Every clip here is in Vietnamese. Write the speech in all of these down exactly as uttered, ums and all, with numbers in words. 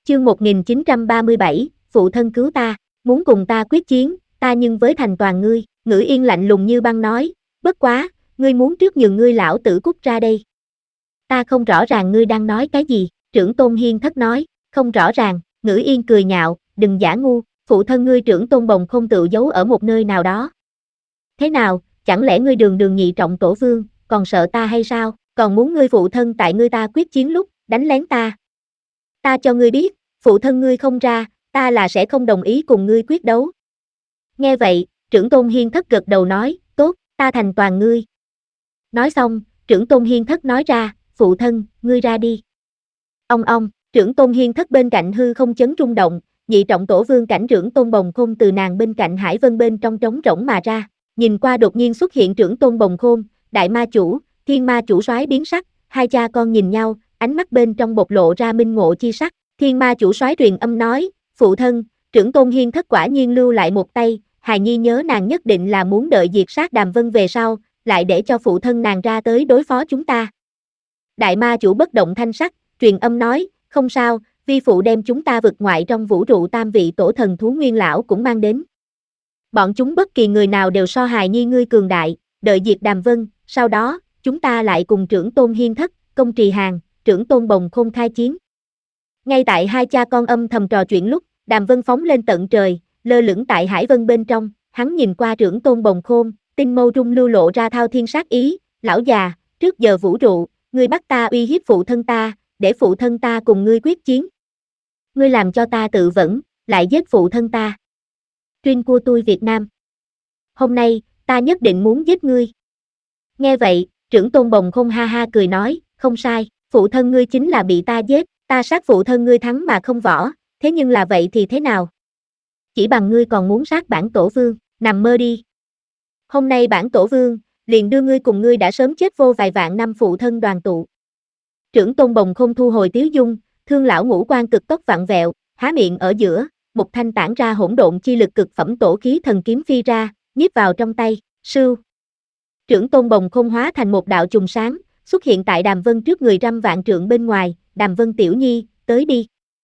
Chương một nghìn chín trăm ba mươi bảy, phụ thân cứu ta, muốn cùng ta quyết chiến, ta nhưng với thành toàn ngươi, Ngữ Yên lạnh lùng như băng nói, bất quá, ngươi muốn trước nhường ngươi lão tử cút ra đây. Ta không rõ ràng ngươi đang nói cái gì, Trưởng Tôn Hiên Thất nói, không rõ ràng, Ngữ Yên cười nhạo, đừng giả ngu, phụ thân ngươi Trưởng Tôn Bồng không tự giấu ở một nơi nào đó. Thế nào, chẳng lẽ ngươi đường đường nhị trọng tổ vương, còn sợ ta hay sao, còn muốn ngươi phụ thân tại ngươi ta quyết chiến lúc, đánh lén ta. Ta cho ngươi biết, phụ thân ngươi không ra, ta là sẽ không đồng ý cùng ngươi quyết đấu. Nghe vậy, Trưởng Tôn Hiên Thất gật đầu nói, tốt, ta thành toàn ngươi. Nói xong, Trưởng Tôn Hiên Thất nói ra, phụ thân, ngươi ra đi. Ông ông, Trưởng Tôn Hiên Thất bên cạnh hư không chấn rung động, nhị trọng tổ vương cảnh Trưởng Tôn Bồng Khôn từ nàng bên cạnh Hải Vân bên trong trống rỗng mà ra, nhìn qua đột nhiên xuất hiện Trưởng Tôn Bồng Khôn, đại ma chủ, thiên ma chủ soái biến sắc, hai cha con nhìn nhau, ánh mắt bên trong bộc lộ ra minh ngộ chi sắc, thiên ma chủ soái truyền âm nói, phụ thân, Trưởng Tôn Hiên Thất quả nhiên lưu lại một tay, hài nhi nhớ nàng nhất định là muốn đợi diệt sát Đàm Vân về sau, lại để cho phụ thân nàng ra tới đối phó chúng ta. Đại ma chủ bất động thanh sắc, truyền âm nói, không sao, vi phụ đem chúng ta vực ngoại trong vũ trụ tam vị tổ thần thú nguyên lão cũng mang đến. Bọn chúng bất kỳ người nào đều so hài nhi ngươi cường đại, đợi diệt Đàm Vân, sau đó, chúng ta lại cùng Trưởng Tôn Hiên Thất, Công Trì Hàn, Trưởng Tôn Bồng Khôn khai chiến. Ngay tại hai cha con âm thầm trò chuyện lúc, Đàm Vân phóng lên tận trời, lơ lửng tại Hải Vân bên trong, hắn nhìn qua Trưởng Tôn Bồng Khôn, tinh mâu trung lưu lộ ra thao thiên sát ý, lão già, trước giờ vũ trụ, ngươi bắt ta uy hiếp phụ thân ta, để phụ thân ta cùng ngươi quyết chiến. Ngươi làm cho ta tự vẫn, lại giết phụ thân ta. Chuyên của tôi Việt Nam. Hôm nay, ta nhất định muốn giết ngươi. Nghe vậy, Trưởng Tôn Bồng Khôn ha ha cười nói, không sai, phụ thân ngươi chính là bị ta giết, ta sát phụ thân ngươi thắng mà không võ, thế nhưng là vậy thì thế nào? Chỉ bằng ngươi còn muốn sát bản tổ vương, nằm mơ đi. Hôm nay bản tổ vương, liền đưa ngươi cùng ngươi đã sớm chết vô vài vạn năm phụ thân đoàn tụ. Trưởng Tôn Bồng Khôn thu hồi tiếu dung, thương lão ngũ quan cực tốc vặn vẹo, há miệng ở giữa, một thanh tản ra hỗn độn chi lực cực phẩm tổ khí thần kiếm phi ra, nhiếp vào trong tay, sưu. Trưởng Tôn Bồng Khôn hóa thành một đạo chùm sáng, xuất hiện tại Đàm Vân trước người trăm vạn trượng bên ngoài, Đàm Vân tiểu nhi, tới đi.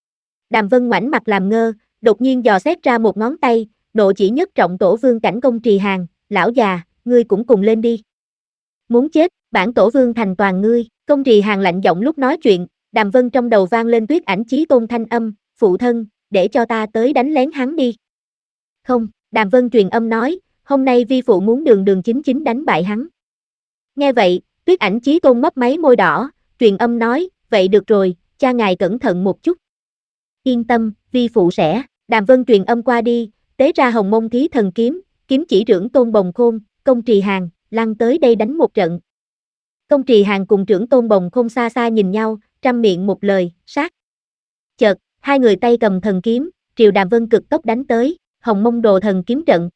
Đàm Vân ngoảnh mặt làm ngơ, đột nhiên dò xét ra một ngón tay, nộ chỉ nhất trọng tổ vương cảnh Công Trì Hàn, lão già, ngươi cũng cùng lên đi. Muốn chết, bản tổ vương thành toàn ngươi, Công Trì Hàn lạnh giọng lúc nói chuyện, Đàm Vân trong đầu vang lên Tuyết Ảnh Chí Tôn thanh âm, phụ thân, để cho ta tới đánh lén hắn đi. Không, Đàm Vân truyền âm nói, hôm nay vi phụ muốn đường đường chính chính đánh bại hắn. Nghe vậy, Tuyết Ảnh Chí Tôn mấp máy môi đỏ, truyền âm nói, vậy được rồi, cha ngài cẩn thận một chút. Yên tâm, vi phụ sẽ, Đàm Vân truyền âm qua đi, tế ra Hồng Mông Thí Thần Kiếm, kiếm chỉ Trưởng Tôn Bồng Khôn, Công Trì Hàn, lăn tới đây đánh một trận. Công Trì Hàn cùng Trưởng Tôn Bồng Khôn xa xa nhìn nhau, trăm miệng một lời, sát. Chợt, hai người tay cầm thần kiếm, triều Đàm Vân cực tốc đánh tới, Hồng Mông Đồ Thần Kiếm Trận.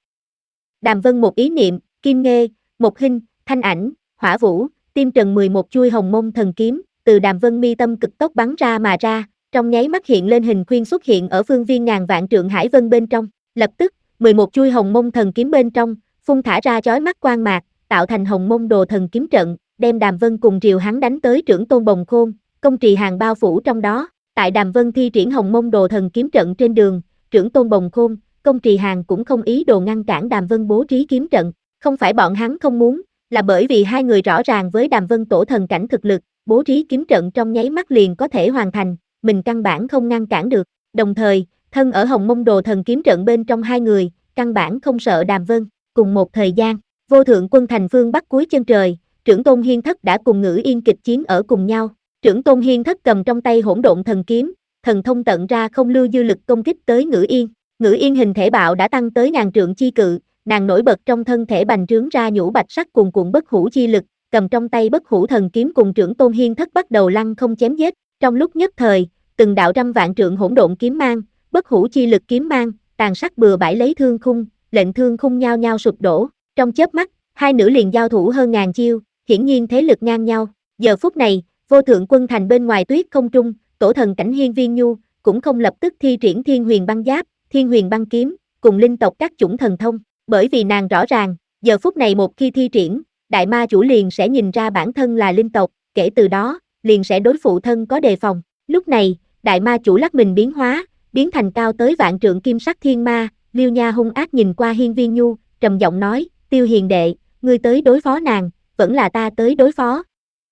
Đàm Vân một ý niệm, Kim Nghê, Một Hinh, Thanh Ảnh, Hỏa Vũ, Tim Trần mười một chuôi Hồng Mông Thần Kiếm, từ Đàm Vân mi tâm cực tốc bắn ra mà ra, trong nháy mắt hiện lên hình khuyên xuất hiện ở phương viên ngàn vạn trượng Hải Vân bên trong, lập tức, mười một chuôi Hồng Mông Thần Kiếm bên trong, phun thả ra chói mắt quang mạc, tạo thành Hồng Mông Đồ Thần Kiếm Trận, đem Đàm Vân cùng triều hắn đánh tới Trưởng Tôn Bồng Khôn, Công Trì Hàn bao phủ trong đó. Tại Đàm Vân thi triển Hồng Mông Đồ Thần Kiếm Trận trên đường, Trưởng Tôn Bồng Khôn, Công Trì Hàn cũng không ý đồ ngăn cản Đàm Vân bố trí kiếm trận, không phải bọn hắn không muốn, là bởi vì hai người rõ ràng với Đàm Vân tổ thần cảnh thực lực, bố trí kiếm trận trong nháy mắt liền có thể hoàn thành, mình căn bản không ngăn cản được. Đồng thời, thân ở Hồng Mông Đồ Thần Kiếm Trận bên trong hai người, căn bản không sợ Đàm Vân. Cùng một thời gian, Vô Thượng Quân thành phương bắc cuối chân trời, Trưởng Tôn Hiên Thất đã cùng Ngữ Yên kịch chiến ở cùng nhau. Trưởng Tôn Hiên Thất cầm trong tay Hỗn Độn Thần Kiếm, thần thông tận ra không lưu dư lực công kích tới Ngữ Yên. Ngữ Yên hình thể bạo đã tăng tới ngàn trượng chi cự, nàng nổi bật trong thân thể bành trướng ra nhũ bạch sắc cuồn cuộn bất hủ chi lực, cầm trong tay bất hủ thần kiếm cùng Trưởng Tôn Hiên Thất bắt đầu lăng không chém giết. Trong lúc nhất thời, từng đạo trăm vạn trượng hỗn độn kiếm mang, bất hủ chi lực kiếm mang, tàn sát bừa bãi lấy thương khung, lệnh thương khung nhao nhao sụp đổ. Trong chớp mắt, hai nữ liền giao thủ hơn ngàn chiêu, hiển nhiên thế lực ngang nhau. Giờ phút này, Vô Thượng Quân thành bên ngoài tuyết không trung, tổ thần cảnh Hiên Viên Nhu cũng không lập tức thi triển Thiên Huyền Băng Giáp, Thiên Huyền Băng Kiếm, cùng linh tộc các chủng thần thông, bởi vì nàng rõ ràng, giờ phút này một khi thi triển, đại ma chủ liền sẽ nhìn ra bản thân là linh tộc, kể từ đó, liền sẽ đối phụ thân có đề phòng. Lúc này, đại ma chủ lắc mình biến hóa, biến thành cao tới vạn trượng kim sắc thiên ma, Liêu Nha hung ác nhìn qua Hiên Viên Nhu, trầm giọng nói, Tiêu hiền đệ, ngươi tới đối phó nàng, vẫn là ta tới đối phó.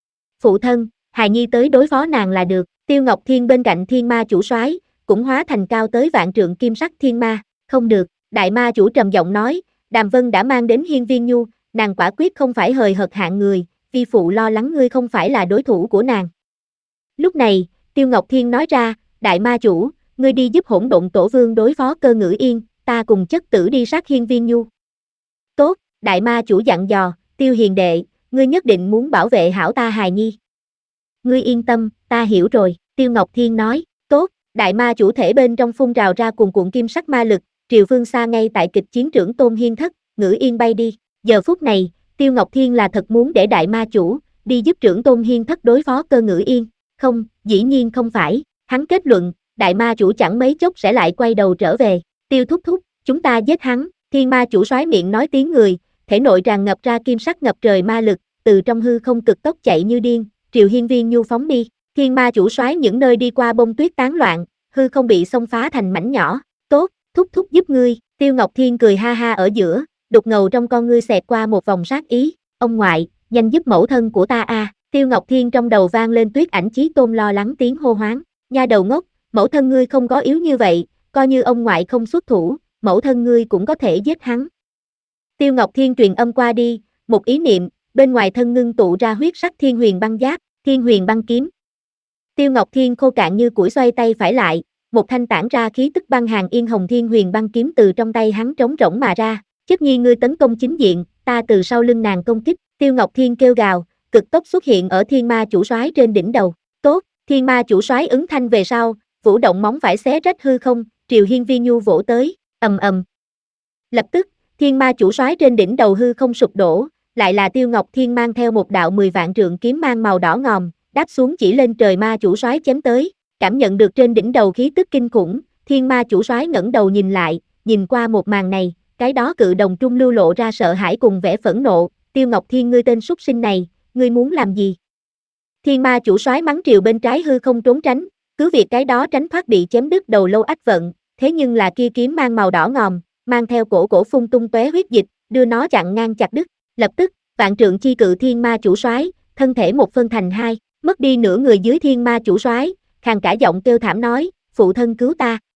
Phụ thân, hài nhi tới đối phó nàng là được, Tiêu Ngọc Thiên bên cạnh thiên ma chủ soái cũng hóa thành cao tới vạn trượng kim sắc thiên ma, không được, đại ma chủ trầm giọng nói, Đàm Vân đã mang đến Hiên Viên Nhu, nàng quả quyết không phải hời hợt hạng người, vi phụ lo lắng ngươi không phải là đối thủ của nàng. Lúc này, Tiêu Ngọc Thiên nói ra, đại ma chủ, ngươi đi giúp hỗn độn tổ vương đối phó Cơ Ngữ Yên, ta cùng chất tử đi sát Hiên Viên Nhu. Tốt, đại ma chủ dặn dò, Tiêu hiền đệ, ngươi nhất định muốn bảo vệ hảo ta hài nhi. Ngươi yên tâm, ta hiểu rồi, Tiêu Ngọc Thiên nói, tốt, đại ma chủ thể bên trong phun trào ra cuồn cuộn kim sắc ma lực, triều phương xa ngay tại kịch chiến trưởng Tôn Hiên Thất, Ngữ Yên bay đi, giờ phút này, Tiêu Ngọc Thiên là thật muốn để đại ma chủ, đi giúp trưởng Tôn Hiên Thất đối phó Cơ Ngữ Yên, không, dĩ nhiên không phải, hắn kết luận, đại ma chủ chẳng mấy chốc sẽ lại quay đầu trở về, Tiêu thúc thúc, chúng ta giết hắn, thiên ma chủ soái miệng nói tiếng người, thể nội tràn ngập ra kim sắc ngập trời ma lực, từ trong hư không cực tốc chạy như điên, Triều Hiên Viên Nhu phóng đi, thiên ma chủ soái những nơi đi qua bông tuyết tán loạn, hư không bị xông phá thành mảnh nhỏ, tốt, thúc thúc giúp ngươi, Tiêu Ngọc Thiên cười ha ha ở giữa, đục ngầu trong con ngươi xẹt qua một vòng sát ý, ông ngoại, nhanh giúp mẫu thân của ta a. À. Tiêu Ngọc Thiên trong đầu vang lên Tuyết Ảnh Chí Tôn lo lắng tiếng hô hoáng, nha đầu ngốc, mẫu thân ngươi không có yếu như vậy, coi như ông ngoại không xuất thủ, mẫu thân ngươi cũng có thể giết hắn. Tiêu Ngọc Thiên truyền âm qua đi, một ý niệm, bên ngoài thân ngưng tụ ra huyết sắc thiên huyền băng giáp, thiên huyền băng kiếm. Tiêu Ngọc Thiên khô cạn như củi xoay tay phải lại, một thanh tản ra khí tức băng hàng yên hồng thiên huyền băng kiếm từ trong tay hắn trống rỗng mà ra, Chất Nhi ngươi tấn công chính diện, ta từ sau lưng nàng công kích, Tiêu Ngọc Thiên kêu gào, cực tốc xuất hiện ở thiên ma chủ soái trên đỉnh đầu, tốt, thiên ma chủ soái ứng thanh về sau, vũ động móng phải xé rách hư không, Triều Hiên Viên Nhu vỗ tới, ầm ầm. Lập tức, thiên ma chủ soái trên đỉnh đầu hư không sụp đổ, lại là Tiêu Ngọc Thiên mang theo một đạo mười vạn trượng kiếm mang màu đỏ ngòm, đáp xuống chỉ lên trời ma chủ soái chém tới, cảm nhận được trên đỉnh đầu khí tức kinh khủng, thiên ma chủ soái ngẩng đầu nhìn lại, nhìn qua một màn này, cái đó cự đồng trung lưu lộ ra sợ hãi cùng vẻ phẫn nộ, Tiêu Ngọc Thiên ngươi tên súc sinh này, ngươi muốn làm gì? Thiên ma chủ soái mắng Triều bên trái hư không trốn tránh, cứ việc cái đó tránh thoát bị chém đứt đầu lâu ách vận, thế nhưng là kia kiếm mang màu đỏ ngòm, mang theo cổ cổ phun tung tóe huyết dịch, đưa nó chặn ngang chặt đứt, lập tức, vạn trượng chi cự thiên ma chủ soái, thân thể một phân thành hai, mất đi nửa người dưới thiên ma chủ soái, khàn cả giọng kêu thảm nói, phụ thân cứu ta.